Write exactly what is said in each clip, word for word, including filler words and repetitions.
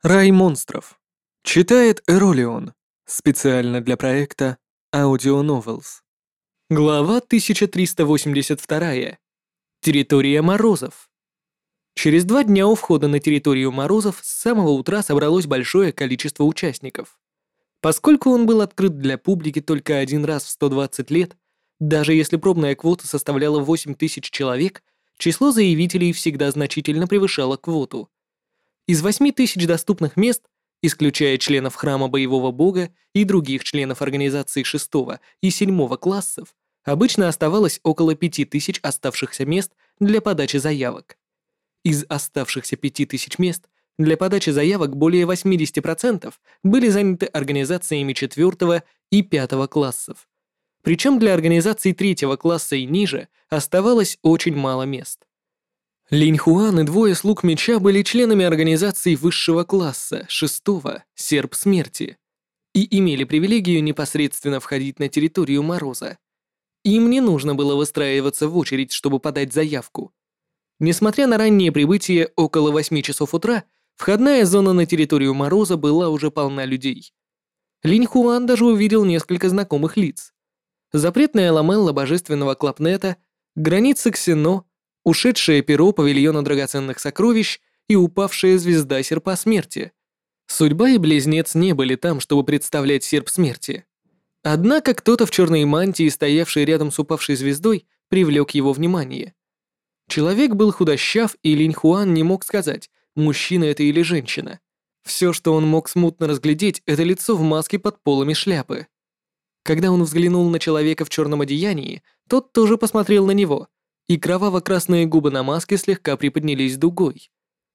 Рай монстров. Читает Эролион. Специально для проекта Audio Novels. Глава тысяча триста восемьдесят два. Территория Морозов. Через два дня у входа на территорию Морозов с самого утра собралось большое количество участников. Поскольку он был открыт для публики только один раз в сто двадцать лет, даже если пробная квота составляла восемь тысяч человек, число заявителей всегда значительно превышало квоту. Из восьми тысяч доступных мест, исключая членов храма боевого бога и других членов организации шестого и седьмого классов, обычно оставалось около пяти тысяч оставшихся мест для подачи заявок. Из оставшихся пяти тысяч мест для подачи заявок более восемьдесят процентов были заняты организациями четвёртого и пятого классов. Причем для организаций третьего класса и ниже оставалось очень мало мест. Линь Хуан и двое слуг меча были членами организации высшего класса, шестого, Серп Смерти, и имели привилегию непосредственно входить на территорию Мороза. Им не нужно было выстраиваться в очередь, чтобы подать заявку. Несмотря на раннее прибытие около восьми часов утра, входная зона на территорию Мороза была уже полна людей. Линь Хуан даже увидел несколько знакомых лиц. Запретная ламелла божественного клапнета, границы Ксено, ушедшее перо павильона драгоценных сокровищ и упавшая звезда Серпа Смерти. Судьба и Близнец не были там, чтобы представлять Серп Смерти. Однако кто-то в черной мантии, стоявший рядом с упавшей звездой, привлек его внимание. Человек был худощав, и Линь Хуан не мог сказать, мужчина это или женщина. Все, что он мог смутно разглядеть, это лицо в маске под полами шляпы. Когда он взглянул на человека в черном одеянии, тот тоже посмотрел на него, и кроваво-красные губы на маске слегка приподнялись дугой.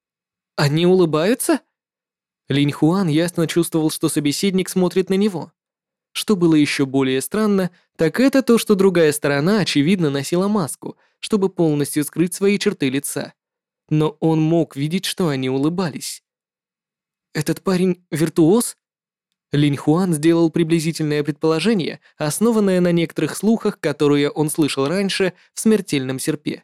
«Они улыбаются?» Линь Хуан ясно чувствовал, что собеседник смотрит на него. Что было еще более странно, так это то, что другая сторона, очевидно, носила маску, чтобы полностью скрыть свои черты лица. Но он мог видеть, что они улыбались. «Этот парень виртуоз?» Линь Хуан сделал приблизительное предположение, основанное на некоторых слухах, которые он слышал раньше в смертельном серпе.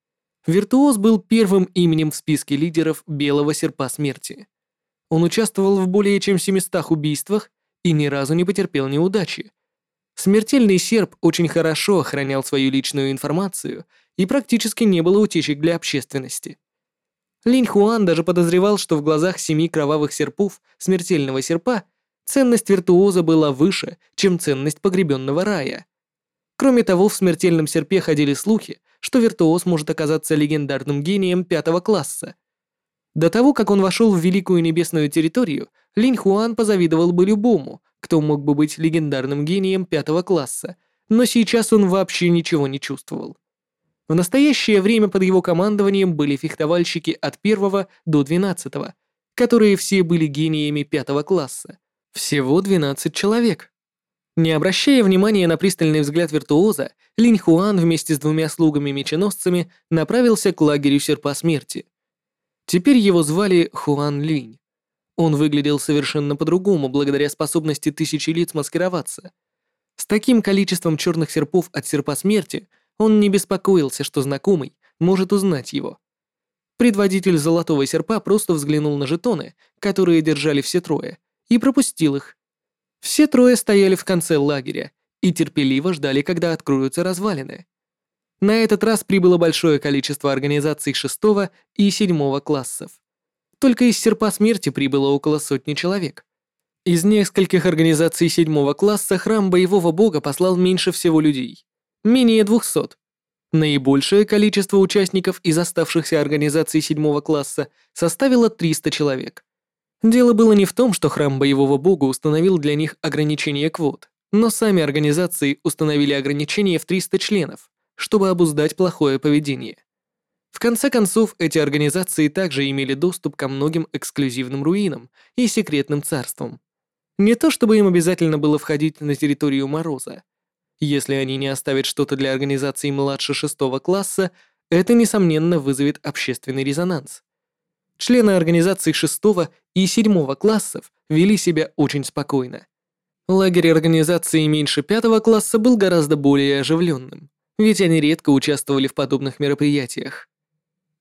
Виртуоз был первым именем в списке лидеров Белого Серпа Смерти. Он участвовал в более чем семистах убийствах и ни разу не потерпел неудачи. Смертельный серп очень хорошо охранял свою личную информацию и практически не было утечек для общественности. Линь Хуан даже подозревал, что в глазах семи кровавых серпов смертельного серпа ценность виртуоза была выше, чем ценность погребенного рая. Кроме того, в смертельном серпе ходили слухи, что виртуоз может оказаться легендарным гением пятого класса. До того, как он вошел в Великую Небесную территорию, Линь Хуан позавидовал бы любому, кто мог бы быть легендарным гением пятого класса, но сейчас он вообще ничего не чувствовал. В настоящее время под его командованием были фехтовальщики от первого до двенадцатого, которые все были гениями пятого класса. Всего двенадцать человек. Не обращая внимания на пристальный взгляд виртуоза, Линь Хуан вместе с двумя слугами-меченосцами направился к лагерю Серпа Смерти. Теперь его звали Хуан Линь. Он выглядел совершенно по-другому благодаря способности тысячи лиц маскироваться. С таким количеством черных серпов от Серпа Смерти он не беспокоился, что знакомый может узнать его. Предводитель Золотого Серпа просто взглянул на жетоны, которые держали все трое, и пропустил их. Все трое стояли в конце лагеря и терпеливо ждали, когда откроются развалины. На этот раз прибыло большое количество организаций шестого и седьмого классов. Только из Серпа Смерти прибыло около сотни человек. Из нескольких организаций седьмого класса храм боевого бога послал меньше всего людей. Менее двухсот. Наибольшее количество участников из оставшихся организаций седьмого класса составило триста человек. Дело было не в том, что храм боевого бога установил для них ограничение квот, но сами организации установили ограничение в триста членов, чтобы обуздать плохое поведение. В конце концов, эти организации также имели доступ ко многим эксклюзивным руинам и секретным царствам. Не то чтобы им обязательно было входить на территорию Мороза. Если они не оставят что-то для организаций младше шестого класса, это, несомненно, вызовет общественный резонанс. Члены организаций шестого и седьмого классов вели себя очень спокойно. Лагерь организации меньше пятого класса был гораздо более оживленным, ведь они редко участвовали в подобных мероприятиях.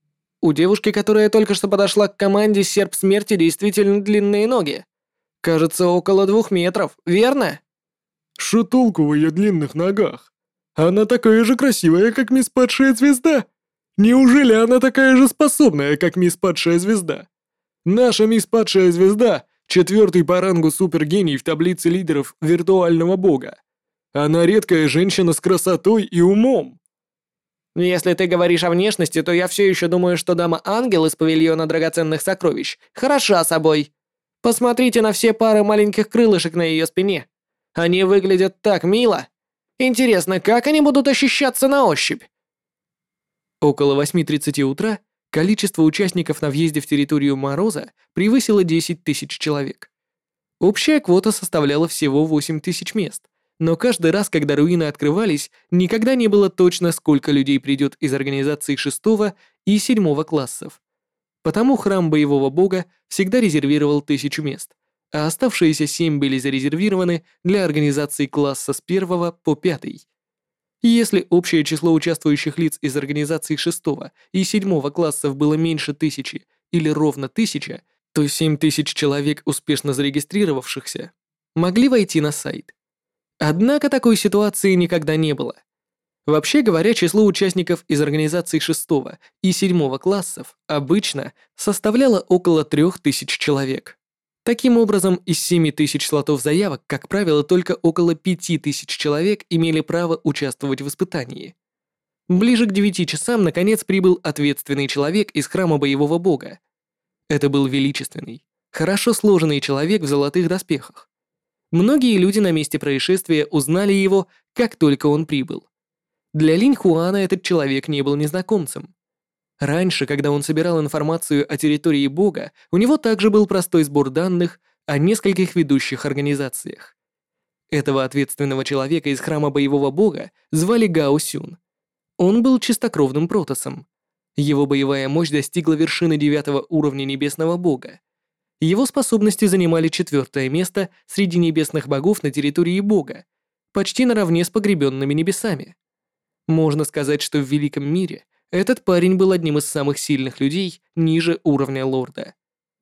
У девушки, которая только что подошла к команде, серп смерти действительно длинные ноги. Кажется, около двух метров, верно? Что толку в ее длинных ногах? Она такая же красивая, как мисс Падшая Звезда. Неужели она такая же способная, как мисс Падшая Звезда? Наша мисс Падшая Звезда — четвертый по рангу супергений в таблице лидеров виртуального бога. Она редкая женщина с красотой и умом. Если ты говоришь о внешности, то я все еще думаю, что дама-ангел из павильона драгоценных сокровищ хороша собой. Посмотрите на все пары маленьких крылышек на ее спине. Они выглядят так мило. Интересно, как они будут ощущаться на ощупь? Около восьми тридцати утра количество участников на въезде в территорию Мороза превысило десять тысяч человек. Общая квота составляла всего восемь тысяч мест, но каждый раз, когда руины открывались, никогда не было точно, сколько людей придет из организации шестого и седьмого классов. Потому храм боевого бога всегда резервировал тысячу мест, а оставшиеся семь были зарезервированы для организации класса с первого по пятый. Если общее число участвующих лиц из организации шестого и седьмого классов было меньше тысячи или ровно тысяча, то семь тысяч человек, успешно зарегистрировавшихся, могли войти на сайт. Однако такой ситуации никогда не было. Вообще говоря, число участников из организаций шестого и седьмого классов обычно составляло около трёх тысяч человек. Таким образом, из семи тысяч слотов заявок, как правило, только около пяти тысяч человек имели право участвовать в испытании. Ближе к девяти часам наконец прибыл ответственный человек из храма боевого бога. Это был величественный, хорошо сложенный человек в золотых доспехах. Многие люди на месте происшествия узнали его, как только он прибыл. Для Линь Хуана этот человек не был незнакомцем. Раньше, когда он собирал информацию о территории бога, у него также был простой сбор данных о нескольких ведущих организациях. Этого ответственного человека из храма боевого бога звали Гао Сюн. Он был чистокровным протоссом. Его боевая мощь достигла вершины девятого уровня небесного бога. Его способности занимали четвертое место среди небесных богов на территории бога, почти наравне с погребенными небесами. Можно сказать, что в великом мире этот парень был одним из самых сильных людей ниже уровня лорда.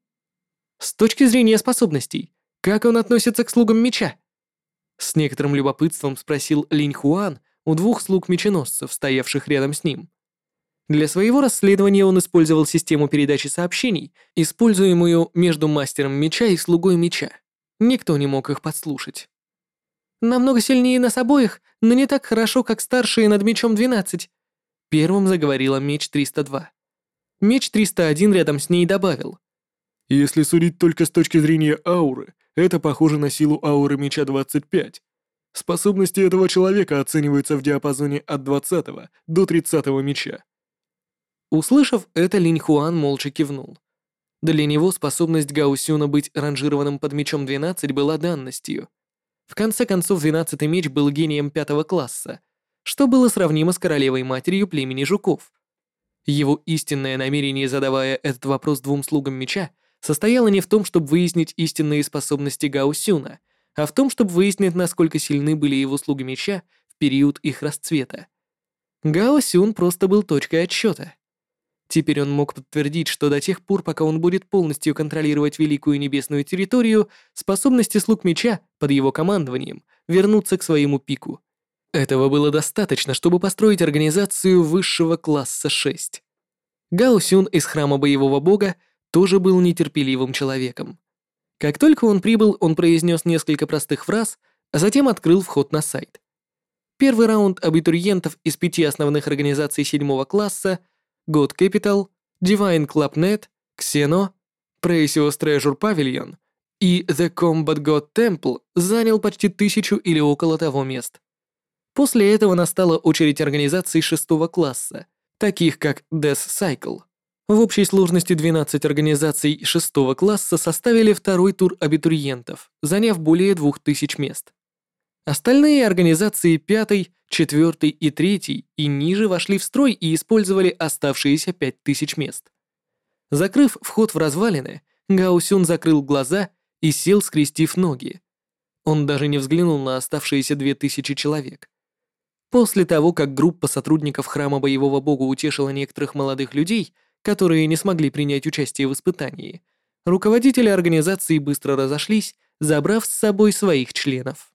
С точки зрения способностей, как он относится к слугам меча? С некоторым любопытством спросил Линь Хуан у двух слуг-меченосцев, стоявших рядом с ним. Для своего расследования он использовал систему передачи сообщений, используемую между мастером меча и слугой меча. Никто не мог их подслушать. «Намного сильнее нас обоих, но не так хорошо, как старшие над мечом двенадцать», первым заговорила меч триста два. Меч триста один рядом с ней добавил. Если судить только с точки зрения ауры, это похоже на силу ауры меча двадцать пять. Способности этого человека оцениваются в диапазоне от двадцатого до тридцатого меча. Услышав это, Линь Хуан молча кивнул. Для него способность Гао Сюна быть ранжированным под мечом двенадцать была данностью. В конце концов, двенадцатый меч был гением пятого класса, что было сравнимо с королевой-матерью племени жуков. Его истинное намерение, задавая этот вопрос двум слугам меча, состояло не в том, чтобы выяснить истинные способности Гао Сюна, а в том, чтобы выяснить, насколько сильны были его слуги меча в период их расцвета. Гао Сюн просто был точкой отсчета. Теперь он мог подтвердить, что до тех пор, пока он будет полностью контролировать великую небесную территорию, способности слуг меча под его командованием вернутся к своему пику. Этого было достаточно, чтобы построить организацию высшего класса шесть. Гао Сюн из храма боевого бога тоже был нетерпеливым человеком. Как только он прибыл, он произнес несколько простых фраз, а затем открыл вход на сайт. Первый раунд абитуриентов из пяти основных организаций седьмого класса God Capital, Divine Club Net, Xeno, Precious Treasure Pavilion и The Combat God Temple занял почти тысячу или около того мест. После этого настала очередь организаций шестого класса, таких как Death Cycle. В общей сложности двенадцать организаций шестого класса составили второй тур абитуриентов, заняв более двух тысяч мест. Остальные организации пятый, четвертый и третий и ниже вошли в строй и использовали оставшиеся пять тысяч мест. Закрыв вход в развалины, Гао Сюн закрыл глаза и сел, скрестив ноги. Он даже не взглянул на оставшиеся две тысячи человек. После того, как группа сотрудников храма боевого бога утешила некоторых молодых людей, которые не смогли принять участие в испытании, руководители организации быстро разошлись, забрав с собой своих членов.